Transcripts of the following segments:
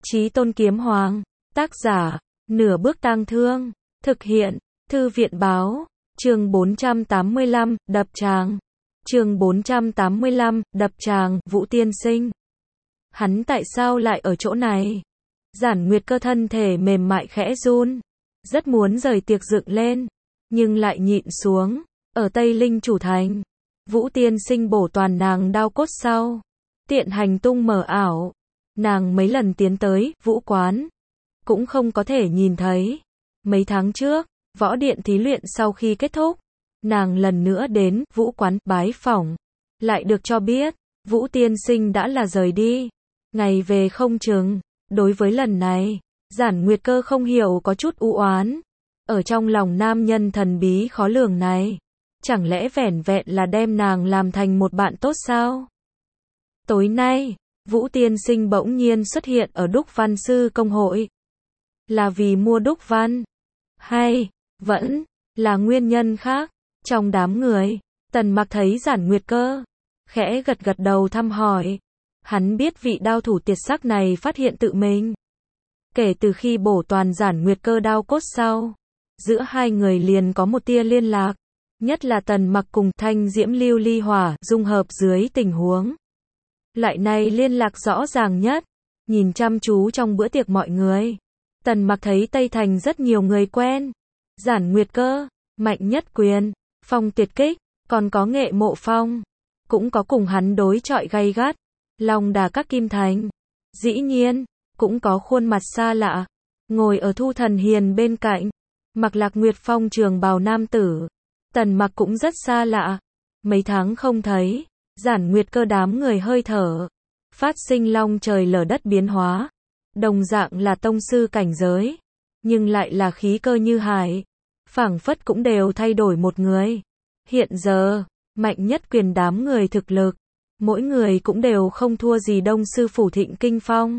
Chí Tôn Kiếm Hoàng. Tác giả, Nửa Bước Tang Thương. Thực hiện, Thư viện Báo. Chương 485, đập tràng. Chương 485, đập tràng, Vũ Tiên Sinh. Hắn tại sao lại ở chỗ này? Giản Nguyệt Cơ thân thể mềm mại khẽ run, rất muốn rời tiệc dựng lên, nhưng lại nhịn xuống. Ở Tây Linh Chủ Thành, Vũ Tiên Sinh bổ toàn nàng đao cốt sau, tiện hành tung mờ ảo. Nàng mấy lần tiến tới Vũ quán, cũng không có thể nhìn thấy. Mấy tháng trước, võ điện thí luyện sau khi kết thúc, nàng lần nữa đến Vũ quán bái phỏng, lại được cho biết Vũ Tiên Sinh đã là rời đi, ngày về không chừng. Đối với lần này, Giản Nguyệt Cơ không hiểu có chút u oán. Ở trong lòng nam nhân thần bí khó lường này, chẳng lẽ vẻn vẹn là đem nàng làm thành một bạn tốt sao? Tối nay, Vũ Tiên Sinh bỗng nhiên xuất hiện ở Đúc Văn Sư Công hội. Là vì mua đúc văn? Hay, vẫn là nguyên nhân khác? Trong đám người, Tần Mặc thấy Giản Nguyệt Cơ, khẽ gật gật đầu thăm hỏi. Hắn biết vị đao thủ tuyệt sắc này phát hiện tự mình. Kể từ khi bổ toàn Giản Nguyệt Cơ đao cốt sau, giữa hai người liền có một tia liên lạc. Nhất là Tần Mặc cùng Thanh Diễm Lưu Ly Hỏa dung hợp dưới tình huống. Loại này liên lạc rõ ràng nhất. Nhìn chăm chú trong bữa tiệc mọi người, Tần Mặc thấy Tây Thành rất nhiều người quen. Giản Nguyệt Cơ, Mạnh Nhất Quyền, Phong Tuyệt Kích, còn có Nghệ Mộ Phong, cũng có cùng hắn đối chọi gay gắt. Long Đà các Kim Thành, dĩ nhiên, cũng có khuôn mặt xa lạ, ngồi ở Thu Thần Hiền bên cạnh, mặc Lạc Nguyệt Phong trường bào nam tử. Tần Mặc cũng rất xa lạ, mấy tháng không thấy, Giản Nguyệt Cơ đám người hơi thở, phát sinh long trời lở đất biến hóa, đồng dạng là tông sư cảnh giới, nhưng lại là khí cơ như hải, phảng phất cũng đều thay đổi một người. Hiện giờ, Mạnh Nhất Quyền đám người thực lực, mỗi người cũng đều không thua gì Đông Sư Phủ Thịnh Kinh Phong.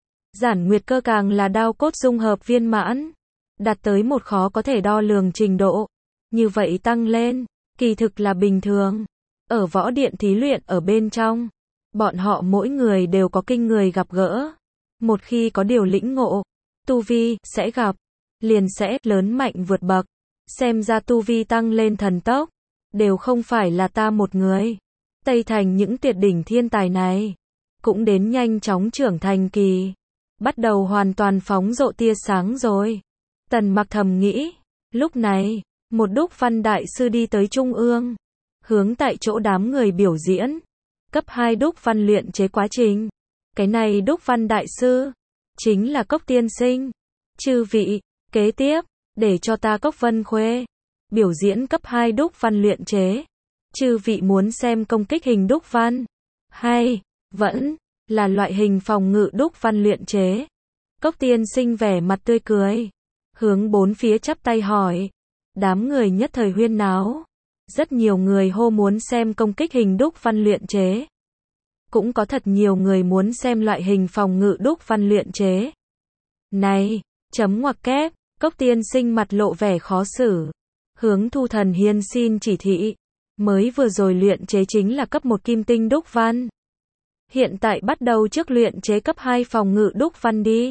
Giản Nguyệt Cơ càng là đao cốt dung hợp viên mãn, đạt tới một khó có thể đo lường trình độ. Như vậy tăng lên, kỳ thực là bình thường. Ở võ điện thí luyện ở bên trong, bọn họ mỗi người đều có kinh người gặp gỡ. Một khi có điều lĩnh ngộ, tu vi sẽ gặp, liền sẽ lớn mạnh vượt bậc. Xem ra tu vi tăng lên thần tốc, đều không phải là ta một người. Tây Thành những tuyệt đỉnh thiên tài này, cũng đến nhanh chóng trưởng thành kỳ, bắt đầu hoàn toàn phóng rộ tia sáng rồi. Tần Mặc thầm nghĩ, lúc này, một đúc văn đại sư đi tới trung ương, hướng tại chỗ đám người biểu diễn, cấp 2 đúc văn luyện chế quá trình. Cái này đúc văn đại sư, chính là Cốc Tiên Sinh. Chư vị, kế tiếp, để cho ta Cốc Vân Khuê, biểu diễn cấp 2 đúc văn luyện chế. Chư vị muốn xem công kích hình đúc văn, hay, vẫn, là loại hình phòng ngự đúc văn luyện chế? Cốc Tiên Sinh vẻ mặt tươi cười, hướng bốn phía chắp tay hỏi. Đám người nhất thời huyên náo. Rất nhiều người hô muốn xem công kích hình đúc văn luyện chế. Cũng có thật nhiều người muốn xem loại hình phòng ngự đúc văn luyện chế. Này, chấm ngoặc kép, Cốc Tiên Sinh mặt lộ vẻ khó xử, hướng Thu Thần Hiên xin chỉ thị. Mới vừa rồi luyện chế chính là cấp 1 kim tinh đúc văn. Hiện tại bắt đầu trước luyện chế cấp 2 phòng ngự đúc văn đi.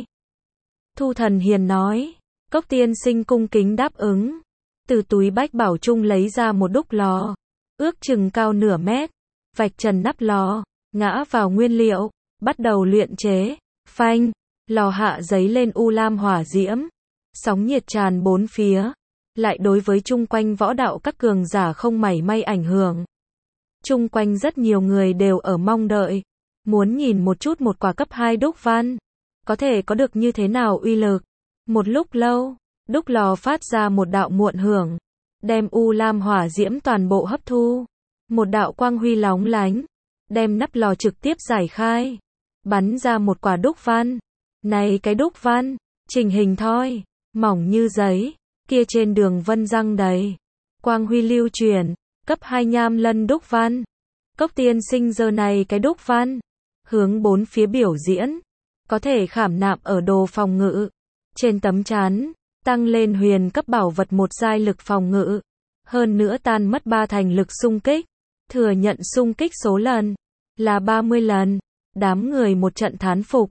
Thu Thần Hiền nói. Cốc Tiên Sinh cung kính đáp ứng. Từ túi bách bảo chung lấy ra một đúc lò, ước chừng cao nửa mét, vạch trần nắp lò, ngã vào nguyên liệu, bắt đầu luyện chế. Phanh, lò hạ giấy lên u lam hỏa diễm, sóng nhiệt tràn bốn phía, lại đối với chung quanh võ đạo các cường giả không mảy may ảnh hưởng. Chung quanh rất nhiều người đều ở mong đợi, muốn nhìn một chút một quả cấp 2 đúc văn, có thể có được như thế nào uy lực. Một lúc lâu, đúc lò phát ra một đạo muộn hưởng, đem u lam hỏa diễm toàn bộ hấp thu. Một đạo quang huy lóng lánh, đem nắp lò trực tiếp giải khai, bắn ra một quả đúc văn. Này cái đúc văn, trình hình thoi, mỏng như giấy, kia trên đường vân răng đầy, quang huy lưu chuyển, cấp 2 nham lân đúc văn. Cốc Tiên Sinh giờ này cái đúc văn, hướng bốn phía biểu diễn, có thể khảm nạm ở đồ phòng ngự, trên tấm chắn, tăng lên huyền cấp bảo vật một giai lực phòng ngự, hơn nữa tan mất 3 thành lực xung kích, thừa nhận xung kích số lần là 30 lần. Đám người một trận thán phục,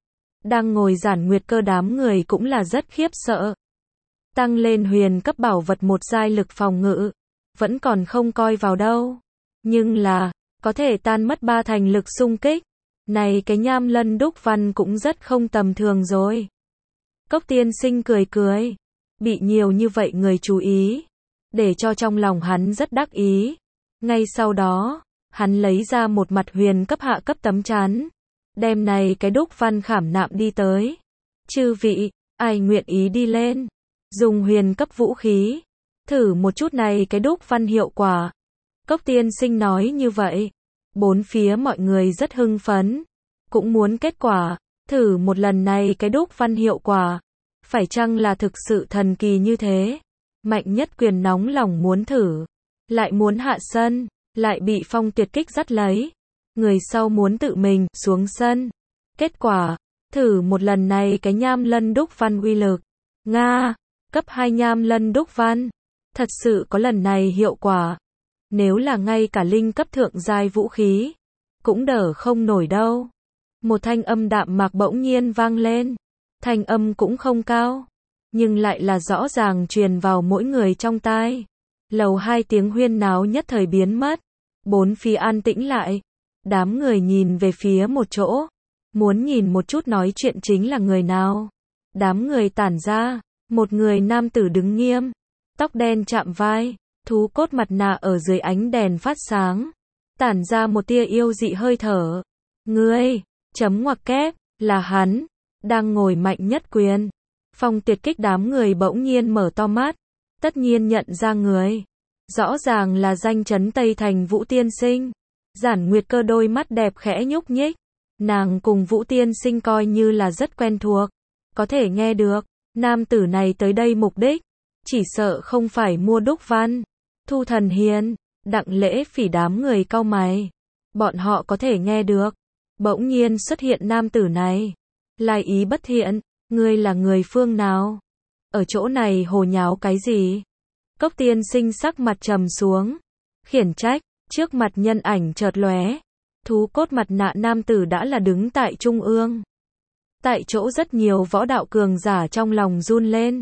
Đang ngồi Giản Nguyệt Cơ đám người cũng là rất khiếp sợ. Tăng lên huyền cấp bảo vật một giai lực phòng ngự, vẫn còn không coi vào đâu. Nhưng là, có thể tan mất 3 thành lực xung kích. Này cái Nham Lân đúc văn cũng rất không tầm thường rồi. Cốc tiên sinh cười cười. Bị nhiều như vậy người chú ý. Để cho trong lòng hắn rất đắc ý. Ngay sau đó, hắn lấy ra một mặt huyền cấp hạ cấp tấm chắn. Đem này cái đúc văn khảm nạm đi tới. Chư vị, ai nguyện ý đi lên. Dùng huyền cấp vũ khí. Thử một chút này cái đúc văn hiệu quả. Cốc tiên sinh nói như vậy. Bốn phía mọi người rất hưng phấn. Cũng muốn kết quả. Thử một lần này cái đúc văn hiệu quả. Phải chăng là thực sự thần kỳ như thế? Mạnh Nhất Quyền nóng lòng muốn thử. Lại muốn hạ sân. Lại bị Phong Tuyệt Kích dắt lấy. Người sau muốn tự mình xuống sân. Kết quả. Thử một lần này cái Nham Lân đúc văn uy lực. Nga. Cấp 2 Nham Lân đúc văn. Thật sự có lần này hiệu quả. Nếu là ngay cả linh cấp thượng giai vũ khí. Cũng đỡ không nổi đâu. Một thanh âm đạm mạc bỗng nhiên vang lên. Thanh âm cũng không cao. Nhưng lại là rõ ràng truyền vào mỗi người trong tai. Lầu 2 tiếng huyên náo nhất thời biến mất. Bốn phía an tĩnh lại. Đám người nhìn về phía một chỗ. Muốn nhìn một chút nói chuyện chính là người nào. Đám người tản ra. Một người nam tử đứng nghiêm. Tóc đen chạm vai. Thú cốt mặt nạ ở dưới ánh đèn phát sáng. Tản ra một tia yêu dị hơi thở. Ngươi, chấm ngoặc kép, là hắn. Đang ngồi Mạnh Nhất Quyền. Phong Tuyệt Kích đám người bỗng nhiên mở to mắt. Tất nhiên nhận ra người. Rõ ràng là danh chấn Tây Thành Vũ Tiên Sinh. Giản Nguyệt Cơ đôi mắt đẹp khẽ nhúc nhích. Nàng cùng Vũ Tiên Sinh coi như là rất quen thuộc. Có thể nghe được. Nam tử này tới đây mục đích. Chỉ sợ không phải mua đúc văn. Thu Thần Hiền. Đặng Lễ Phỉ đám người cau mày. Bọn họ có thể nghe được. Bỗng nhiên xuất hiện nam tử này. Lai ý bất thiện. Ngươi là người phương nào? Ở chỗ này hồ nháo cái gì? Cốc tiên sinh sắc mặt trầm xuống. Khiển trách. Trước mặt nhân ảnh chợt lóe. Thú cốt mặt nạ nam tử đã là đứng tại trung ương. Tại chỗ rất nhiều võ đạo cường giả trong lòng run lên.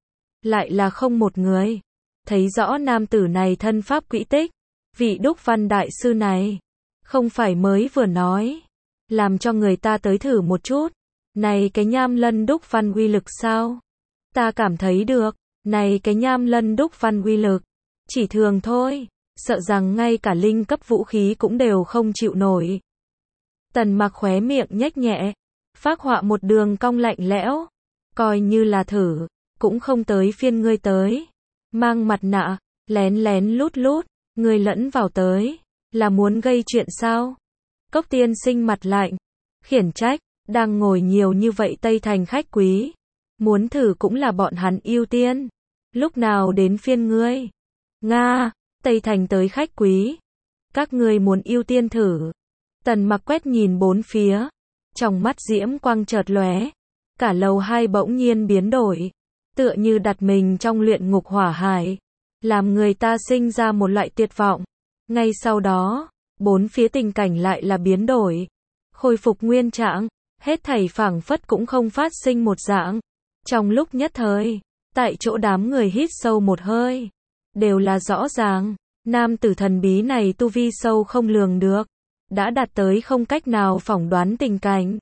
Lại là không một người. Thấy rõ nam tử này thân pháp quỹ tích. Vị đúc văn đại sư này. Không phải mới vừa nói. Làm cho người ta tới thử một chút. Này cái Nham Lân đúc văn uy lực sao? Ta cảm thấy được. Này cái Nham Lân đúc văn uy lực. Chỉ thường thôi. Sợ rằng ngay cả linh cấp vũ khí cũng đều không chịu nổi. Tần Mặc khóe miệng nhếch nhẹ. Phác họa một đường cong lạnh lẽo. Coi như là thử. Cũng không tới phiên ngươi tới. Mang mặt nạ. Lén lén lút lút. Ngươi lẫn vào tới. Là muốn gây chuyện sao? Cốc tiên sinh mặt lạnh. Khiển trách. Đang ngồi nhiều như vậy Tây Thành khách quý. Muốn thử cũng là bọn hắn ưu tiên. Lúc nào đến phiên ngươi? Nga. Tây Thành tới khách quý. Các ngươi muốn ưu tiên thử. Tần Mặc quét nhìn bốn phía. Trong mắt diễm quang chợt lóe. Cả lầu 2 bỗng nhiên biến đổi. Tựa như đặt mình trong luyện ngục hỏa hải. Làm người ta sinh ra một loại tuyệt vọng. Ngay sau đó, bốn phía tình cảnh lại là biến đổi. Khôi phục nguyên trạng. Hết thảy phảng phất cũng không phát sinh một dạng. Trong lúc nhất thời, tại chỗ đám người hít sâu một hơi. Đều là rõ ràng. Nam tử thần bí này tu vi sâu không lường được. Đã đạt tới không cách nào phỏng đoán tình cảnh.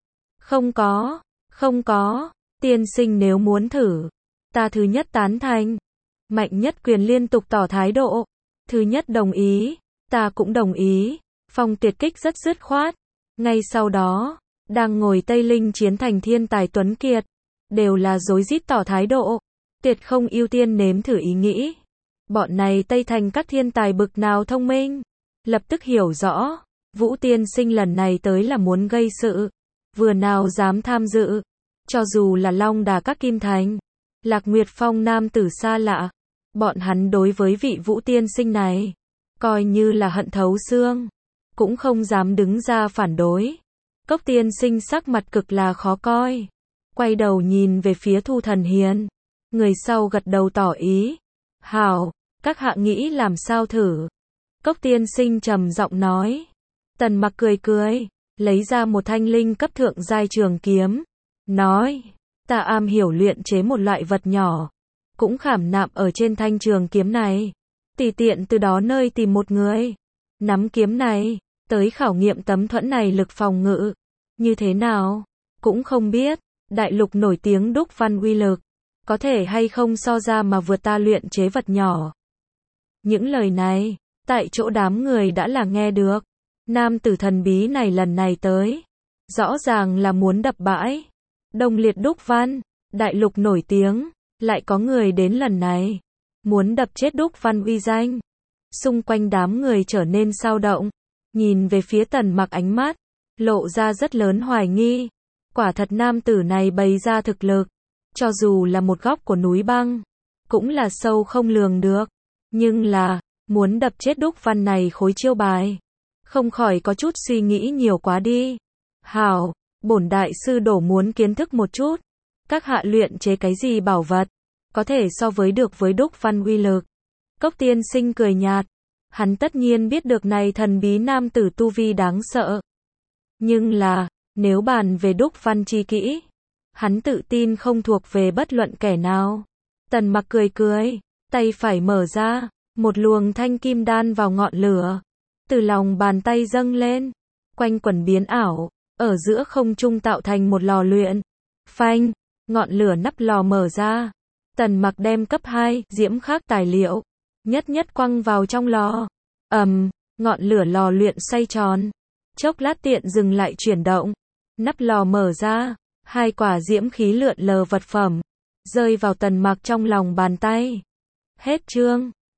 Không có. Tiên sinh nếu muốn thử. Ta thứ nhất tán thành. Mạnh Nhất Quyền liên tục tỏ thái độ. Thứ nhất đồng ý. Ta cũng đồng ý. Phong Tuyệt Kích rất dứt khoát. Ngay sau đó, đang ngồi Tây Linh chiến thành thiên tài tuấn kiệt. Đều là rối rít tỏ thái độ. Tuyệt không ưu tiên nếm thử ý nghĩ. Bọn này Tây Thành các thiên tài bực nào thông minh. Lập tức hiểu rõ. Vũ Tiên Sinh lần này tới là muốn gây sự. Vừa nào dám tham dự. Cho dù là Long Đà các kim thành. Lạc Nguyệt Phong nam tử xa lạ. Bọn hắn đối với vị Vũ Tiên Sinh này. Coi như là hận thấu xương. Cũng không dám đứng ra phản đối. Cốc Tiên Sinh sắc mặt cực là khó coi. Quay đầu nhìn về phía Thu Thần Hiền. Người sau gật đầu tỏ ý. Hảo, các hạ nghĩ làm sao thử. Cốc Tiên Sinh trầm giọng nói. Tần Mặc cười cười. Lấy ra một thanh linh cấp thượng giai trường kiếm. nói, ta am hiểu luyện chế một loại vật nhỏ, cũng khảm nạm ở trên thanh trường kiếm này. Tùy tiện từ đó nơi tìm một người, nắm kiếm này, tới khảo nghiệm tấm thuẫn này lực phòng ngự. Như thế nào? Cũng không biết, đại lục nổi tiếng đúc văn uy lực, có thể hay không so ra mà vượt ta luyện chế vật nhỏ. Những lời này, tại chỗ đám người đã là nghe được. Nam tử thần bí này lần này tới, rõ ràng là muốn đập bãi Đông Liệt đúc văn, đại lục nổi tiếng, lại có người đến lần này, muốn đập chết đúc văn uy danh. Xung quanh đám người trở nên sao động, nhìn về phía Tần Mặc ánh mắt, lộ ra rất lớn hoài nghi. Quả thật nam tử này bày ra thực lực, cho dù là một góc của núi băng, cũng là sâu không lường được. Nhưng là, muốn đập chết đúc văn này khối chiêu bài, không khỏi có chút suy nghĩ nhiều quá đi. Hảo, bổn đại sư đổ muốn kiến thức một chút, các hạ luyện chế cái gì bảo vật, có thể so với được với đúc văn uy lực. Cốc tiên sinh cười nhạt, hắn tất nhiên biết được này thần bí nam tử tu vi đáng sợ. Nhưng là, nếu bàn về đúc văn chi kỹ, hắn tự tin không thuộc về bất luận kẻ nào. Tần Mặc cười cười, tay phải mở ra, một luồng thanh kim đan vào ngọn lửa, từ lòng bàn tay dâng lên, quanh quẩn biến ảo, ở giữa không trung tạo thành một lò luyện. Phanh, ngọn lửa nắp lò mở ra, Tần Mặc đem cấp 2 diễm khác tài liệu, nhất nhất quăng vào trong lò. Ngọn lửa lò luyện xoay tròn, chốc lát tiện dừng lại chuyển động, nắp lò mở ra, 2 quả diễm khí lượn lờ vật phẩm, rơi vào Tần Mặc trong lòng bàn tay. Hết chương.